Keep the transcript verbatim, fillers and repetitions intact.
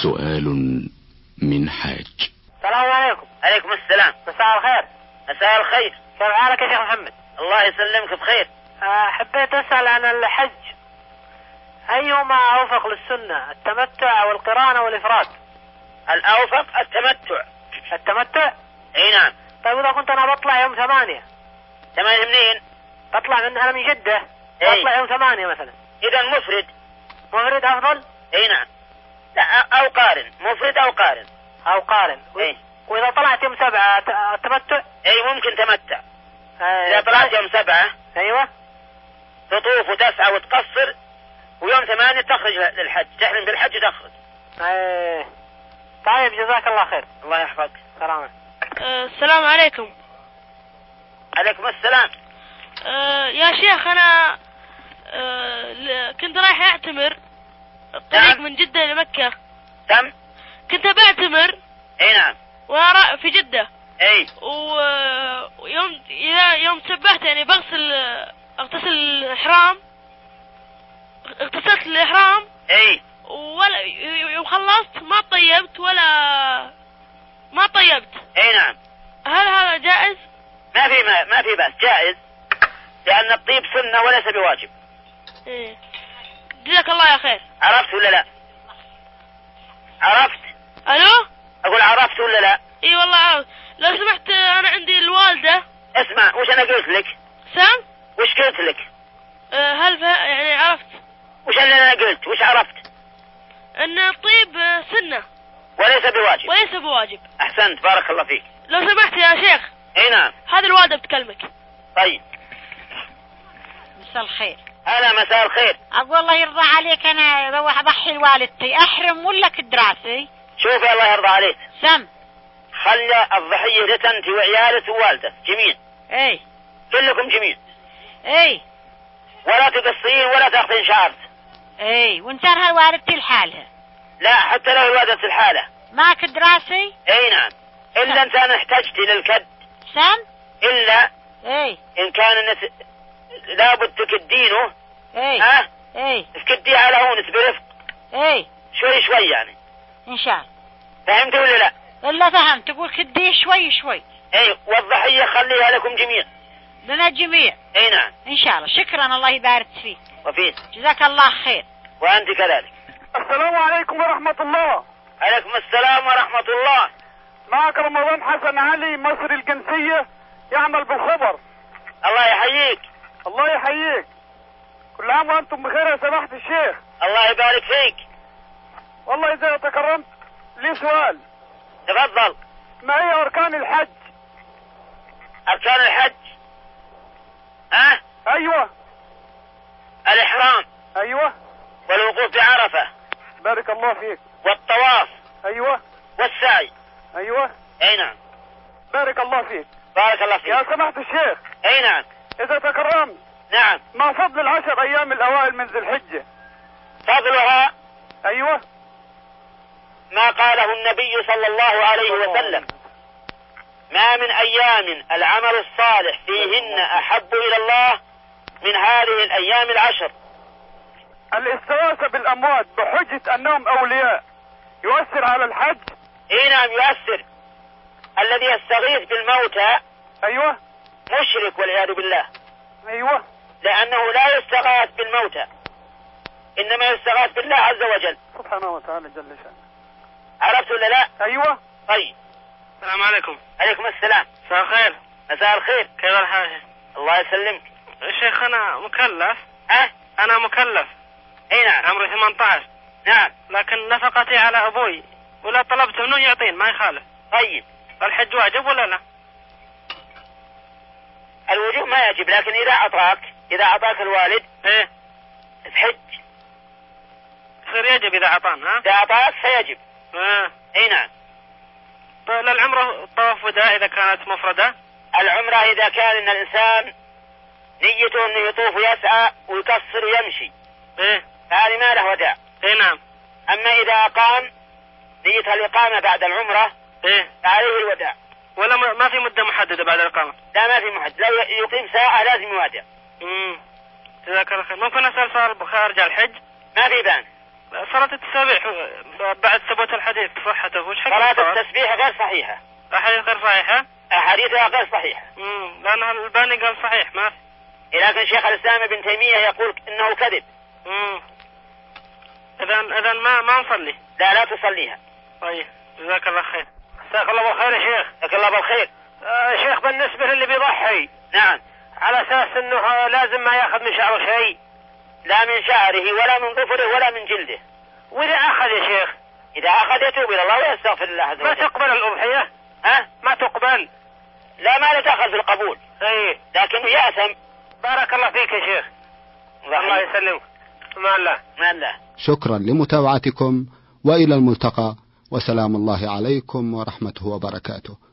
سؤال من حاج. السلام عليكم. عليكم السلام. مساء الخير. مساء الخير. كيف حالك يا شيخ محمد؟ الله يسلمك بخير. أه حبيت أسأل عن الحج، أيهما أوفق للسنة، التمتع أو القران أو الإفراد؟ الأوفق التمتع. التمتع؟ اي نعم. طيب إذا كنت أنا بطلع يوم ثمانية. ثمانية منين؟ بطلع من أنا من جدة. اي. بطلع يوم ثمانية مثلا. إذا مفرد. مفرد أفضل؟ اي نعم. لا أو قارن، مفرد أو قارن. أو قارن. اي. وإذا طلعت يوم سبعة التمتع؟ اي ممكن تمتع. ايه. إذا طلعت يوم سبعة أيوة تطوف وتسعى وتقصر، ويوم ثمانية تخرج للحج، تحرم بالحج وتخرج. ايه. طيب جزاك الله خير. الله يحفظك. سلام. أه السلام عليكم. عليكم السلام. أه يا شيخ أنا أه كنت رايح أعتمر الطريق نعم. من جدة لمكة. تم. كنت بعتمر. اي نعم. وأنا في جدة. اي. ويوم إذا يوم تسبحت يعني بغسل اغتسل الإحرام، اغتسلت الإحرام. اي. ولا يوم خلصت ما طيبت ولا ما طيبت. اي نعم. هل هذا جائز؟ ما في ما, ما في بس جائز، لأن الطيب سنة وليس بواجب. ايه. جزاك الله يا خير. عرفت ولا لا؟ عرفت؟ الو؟ اقول عرفت ولا لا؟ اي والله عرفت. لو سمحت انا عندي الوالدة. اسمع وش انا قلت لك؟ سام؟ وش قلت لك؟ أه هل فه... يعني عرفت؟ وش اللي انا قلت؟ وش عرفت؟ ان الطيب سنة وليس بواجب. وليس بواجب. احسنت بارك الله فيك. لو سمحت يا شيخ. اي نعم. هذه الوالدة بتكلمك. طيب. مساء الخير. هلا مساء الخير. أقول الله يرضى عليك، أنا بروح أضحي لوالدتي، أحرم ولا كدراسي؟ شوفي الله يرضى عليك. سم. خلي الضحية لك انت وعيالك ووالدك جميل. اي. كلكم جميل. اي. ولا تقصين ولا تاخذين شعرت. اي. وانسان هالوالدتي لحالها. لا حتى لو الوالدة الحالة. ما كدراسي؟ اي نعم. الا انت انا احتجتي للكد. سم. الا اي. ان كان النت... لابد تكدينه. اي. ها؟ اي. تكديه على هونس برفق. اي. شوي شوي يعني. ان شاء الله. فهمت ولا لا؟ الا فهمت، تقول كديه شوي شوي. اي. والضحية خليها لكم جميع. لنا الجميع. اي نعم. ان شاء الله. شكرا الله يبارك فيك. وفيك. جزاك الله خير. وانت كذلك. السلام عليكم ورحمة الله. عليكم السلام ورحمة الله. معك رمضان حسن علي مصري الجنسية، يعمل بالخبر. الله يحييك. الله يحييك. كل عام وانتم بخير يا سماحة الشيخ. الله يبارك فيك. والله اذا تكرمت لي سؤال. تفضل. ما هي اركان الحج؟ اركان الحج. ها؟ ايوه. الاحرام. ايوه. والوقوف بعرفة. بارك الله فيك. والطواف. ايوه. والسعي. ايوه. اي نعم. بارك الله فيك. بارك الله فيك. يا سماحة الشيخ. اي نعم. اذا تكرمت. نعم. ما فضل العشر ايام الاوائل من ذي الحجة؟ فضلها. ايوه. ما قاله النبي صلى الله عليه وسلم: ما من ايام العمل الصالح فيهن احب الى الله من هذه الايام العشر. الاستغاثة بالاموات بحجة انهم اولياء يؤثر على الحج؟ اي نعم يؤثر. الذي يستغيث بالموتى ايوه مشرك والعياذ بالله. ايوه. لانه لا يستغاث بالموتى، انما يستغاث بالله عز وجل سبحانه وتعالى جل شأنه. عرفت ولا لا؟ ايوه. طيب. السلام عليكم. عليكم السلام. مساء الخير. مساء الخير. كيف الحال؟ الله يسلمك. شيخ انا مكلف. ها؟ انا مكلف. اي نعم. عمري ثمانية عشر. نعم. لكن نفقتي على ابوي، ولا طلبت منه يعطين ما يخالف. طيب. الحج واجب ولا لا؟ الوجوب ما يجب، لكن اذا اعطاك اذا اعطاك الوالد ايه تحج. يصير يجب اذا اعطانا. ها؟ اذا اعطاك فيجب. اه. اي نعم. طيب للعمرة الطواف وداع اذا كانت مفردة؟ العمرة اذا كان ان الانسان نيته انه يطوف ويسعى ويكسر ويمشي، ايه فهذه ما له وداع. ايه نعم. اما اذا اقام نيتها الاقامة بعد العمرة ايه فعليه الوداع. ولا ما في مدة محددة بعد الإقامة؟ لا ما في محدد، لو يقيم ساعة لازم يودع. امم جزاك الله خير. ممكن اسأل سؤال بخارج الحج؟ ما في بان. صلاة التسبيح بعد ثبوت الحديث صحته وش حكم صلاة التسبيح غير صحيحة. أحاديث غير صحيحة. أحاديثها غير صحيحة. امم لأن الباني قال صحيح ما في. لكن شيخ الإسلام ابن تيمية يقول إنه كذب. امم إذا إذا ما ما نصلي. لا لا تصليها. طيب جزاك الله خير. جزاك الله بالخير يا شيخ. جزاك الله بالخير. آه شيخ بالنسبة للي بيضحي. نعم. على أساس إنه لازم ما يأخذ من شعره شيء. لا من شعره ولا من ظفره ولا من جلده. وإذا أخذ يا شيخ؟ إذا أخذ يتوب إلى الله ويستغفر الله عز وجل. ما تقبل الأضحية؟ ها؟ ما تقبل. لا ما تأخذ في القبول. أي. لكن يأثم. بارك الله فيك يا شيخ. الله, الله يسلمك. مع الله. مع الله. شكرا لمتابعتكم وإلى الملتقى وسلام الله عليكم ورحمته وبركاته.